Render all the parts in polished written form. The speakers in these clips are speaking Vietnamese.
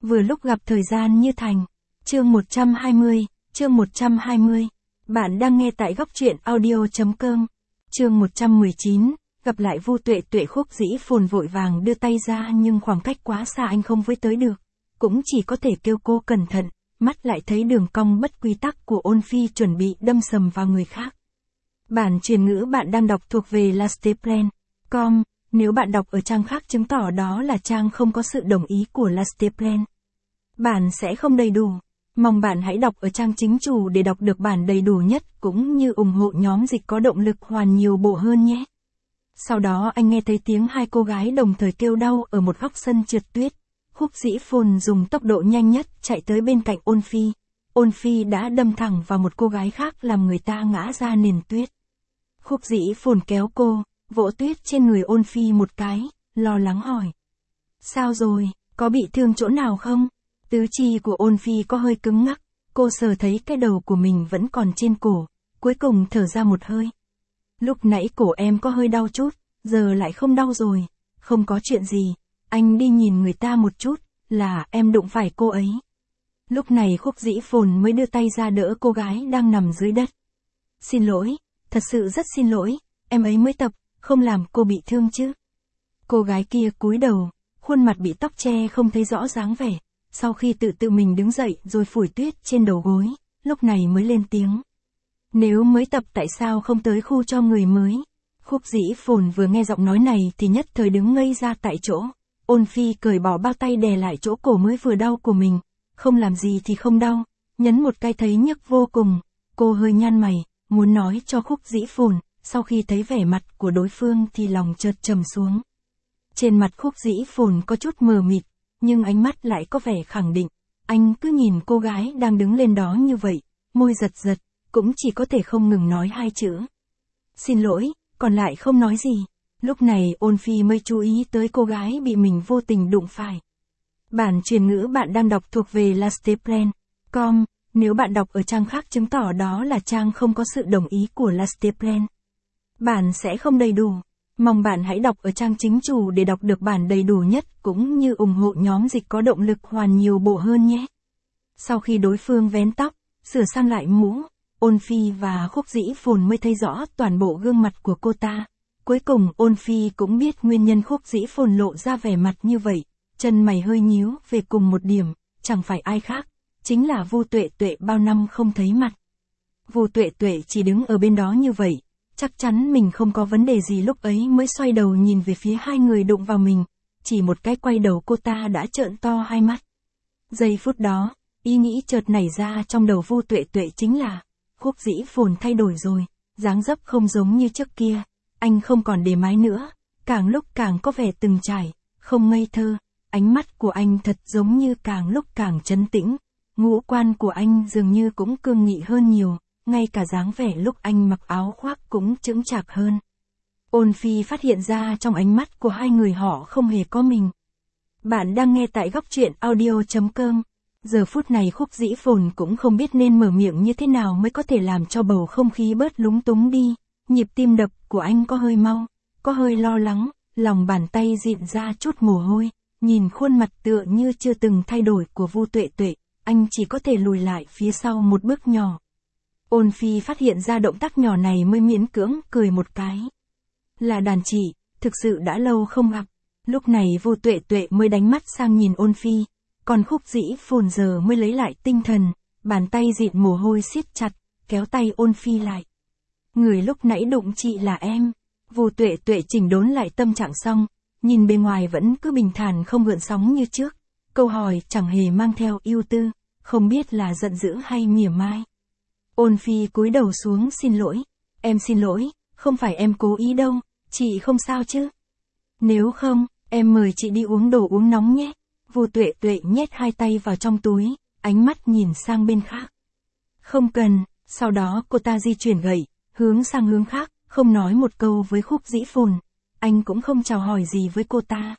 vừa lúc gặp thời gian như thành. Chương 120. Bạn đang nghe tại góc truyện audio.com. Chương 119, gặp lại Vu Tuệ Tuệ. Khúc Dĩ Phồn vội vàng đưa tay ra nhưng khoảng cách quá xa anh không với tới được. Cũng chỉ có thể kêu cô cẩn thận, mắt lại thấy đường cong bất quy tắc của Ôn Phi chuẩn bị đâm sầm vào người khác. Bản truyền ngữ bạn đang đọc thuộc về lasteplan.com. Nếu bạn đọc ở trang khác chứng tỏ đó là trang không có sự đồng ý của Lasteplan. Bản sẽ không đầy đủ. Mong bạn hãy đọc ở trang chính chủ để đọc được bản đầy đủ nhất cũng như ủng hộ nhóm dịch có động lực hoàn nhiều bộ hơn nhé. Sau đó anh nghe thấy tiếng hai cô gái đồng thời kêu đau ở một góc sân trượt tuyết. Khúc Dĩ Phồn dùng tốc độ nhanh nhất chạy tới bên cạnh Ôn Phi. Ôn Phi đã đâm thẳng vào một cô gái khác làm người ta ngã ra nền tuyết. Khúc Dĩ Phồn kéo cô, vỗ tuyết trên người Ôn Phi một cái, lo lắng hỏi. Sao rồi, có bị thương chỗ nào không? Tứ chi của Ôn Phi có hơi cứng ngắc, cô sờ thấy cái đầu của mình vẫn còn trên cổ, cuối cùng thở ra một hơi. Lúc nãy cổ em có hơi đau chút, giờ lại không đau rồi, không có chuyện gì, anh đi nhìn người ta một chút, là em đụng phải cô ấy. Lúc này Khúc Dĩ Phồn mới đưa tay ra đỡ cô gái đang nằm dưới đất. Xin lỗi, thật sự rất xin lỗi, em ấy mới tập, không làm cô bị thương chứ. Cô gái kia cúi đầu, khuôn mặt bị tóc che không thấy rõ dáng vẻ. Sau khi tự mình đứng dậy rồi phủi tuyết trên đầu gối, lúc này mới lên tiếng. Nếu mới tập tại sao không tới khu cho người mới? Khúc Dĩ Phồn vừa nghe giọng nói này thì nhất thời đứng ngây ra tại chỗ. Ôn Phi cởi bỏ bao tay đè lại chỗ cổ mới vừa đau của mình. Không làm gì thì không đau, nhấn một cái thấy nhức vô cùng. Cô hơi nhăn mày, muốn nói cho Khúc Dĩ Phồn, sau khi thấy vẻ mặt của đối phương thì lòng chợt trầm xuống. Trên mặt Khúc Dĩ Phồn có chút mờ mịt, nhưng ánh mắt lại có vẻ khẳng định. Anh cứ nhìn cô gái đang đứng lên đó như vậy, môi giật giật, cũng chỉ có thể không ngừng nói hai chữ. Xin lỗi, còn lại không nói gì. Lúc này Ôn Phi mới chú ý tới cô gái bị mình vô tình đụng phải. Bản truyền ngữ bạn đang đọc thuộc về lasteplan.com. Nếu bạn đọc ở trang khác chứng tỏ đó là trang không có sự đồng ý của Lasteplan. Bản sẽ không đầy đủ. Mong bạn hãy đọc ở trang chính chủ để đọc được bản đầy đủ nhất cũng như ủng hộ nhóm dịch có động lực hoàn nhiều bộ hơn nhé. Sau khi đối phương vén tóc, sửa sang lại mũ, Ôn Phi và Khúc Dĩ Phồn mới thấy rõ toàn bộ gương mặt của cô ta. Cuối cùng Ôn Phi cũng biết nguyên nhân Khúc Dĩ Phồn lộ ra vẻ mặt như vậy, chân mày hơi nhíu về cùng một điểm, chẳng phải ai khác, chính là Vu Tuệ Tuệ bao năm không thấy mặt. Vu Tuệ Tuệ chỉ đứng ở bên đó như vậy. Chắc chắn mình không có vấn đề gì lúc ấy mới xoay đầu nhìn về phía hai người đụng vào mình. Chỉ một cái quay đầu cô ta đã trợn to hai mắt. Giây phút đó, ý nghĩ chợt nảy ra trong đầu Vu Tuệ Tuệ chính là Khúc Dĩ Phồn thay đổi rồi, dáng dấp không giống như trước kia. Anh không còn để mái nữa, càng lúc càng có vẻ từng trải, không ngây thơ. Ánh mắt của anh thật giống như càng lúc càng trấn tĩnh. Ngũ quan của anh dường như cũng cương nghị hơn nhiều. Ngay cả dáng vẻ lúc anh mặc áo khoác cũng chững chạc hơn. Ôn Phi phát hiện ra trong ánh mắt của hai người họ không hề có mình. Bạn đang nghe tại góc truyện audio.com. Giờ phút này Khúc Dĩ Phồn cũng không biết nên mở miệng như thế nào mới có thể làm cho bầu không khí bớt lúng túng đi. Nhịp tim đập của anh có hơi mau, có hơi lo lắng, lòng bàn tay dịn ra chút mồ hôi. Nhìn khuôn mặt tựa như chưa từng thay đổi của Vu Tuệ Tuệ, anh chỉ có thể lùi lại phía sau một bước nhỏ. Ôn Phi phát hiện ra động tác nhỏ này mới miễn cưỡng cười một cái. Là đàn chị, thực sự đã lâu không gặp. Lúc này Vu Tuệ Tuệ mới đánh mắt sang nhìn Ôn Phi, còn Khúc Dĩ Phồn giờ mới lấy lại tinh thần, bàn tay dịn mồ hôi siết chặt, kéo tay Ôn Phi lại. Người lúc nãy đụng chị là em. Vu Tuệ Tuệ chỉnh đốn lại tâm trạng xong, nhìn bề ngoài vẫn cứ bình thản không gợn sóng như trước. Câu hỏi chẳng hề mang theo ưu tư, không biết là giận dữ hay mỉa mai. Ôn Phi cúi đầu xuống xin lỗi. Em xin lỗi, không phải em cố ý đâu, chị không sao chứ. Nếu không, em mời chị đi uống đồ uống nóng nhé. Vu Tuệ Tuệ nhét hai tay vào trong túi, ánh mắt nhìn sang bên khác. Không cần, sau đó cô ta di chuyển gậy, hướng sang hướng khác, không nói một câu với Khúc Dĩ Phồn. Anh cũng không chào hỏi gì với cô ta.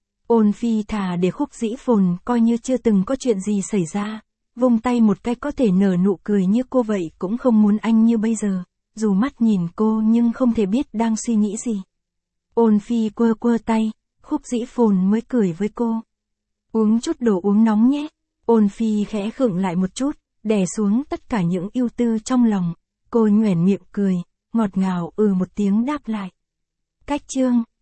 Ôn Phi thà để Khúc Dĩ Phồn coi như chưa từng có chuyện gì xảy ra. Vung tay một cái có thể nở nụ cười như cô vậy cũng không muốn anh như bây giờ, dù mắt nhìn cô nhưng không thể biết đang suy nghĩ gì. Ôn Phi quơ quơ tay, Khúc Dĩ Phồn mới cười với cô. Uống chút đồ uống nóng nhé. Ôn Phi khẽ khựng lại một chút, đè xuống tất cả những ưu tư trong lòng. Cô nhoẻn miệng cười, ngọt ngào một tiếng đáp lại. Cách chương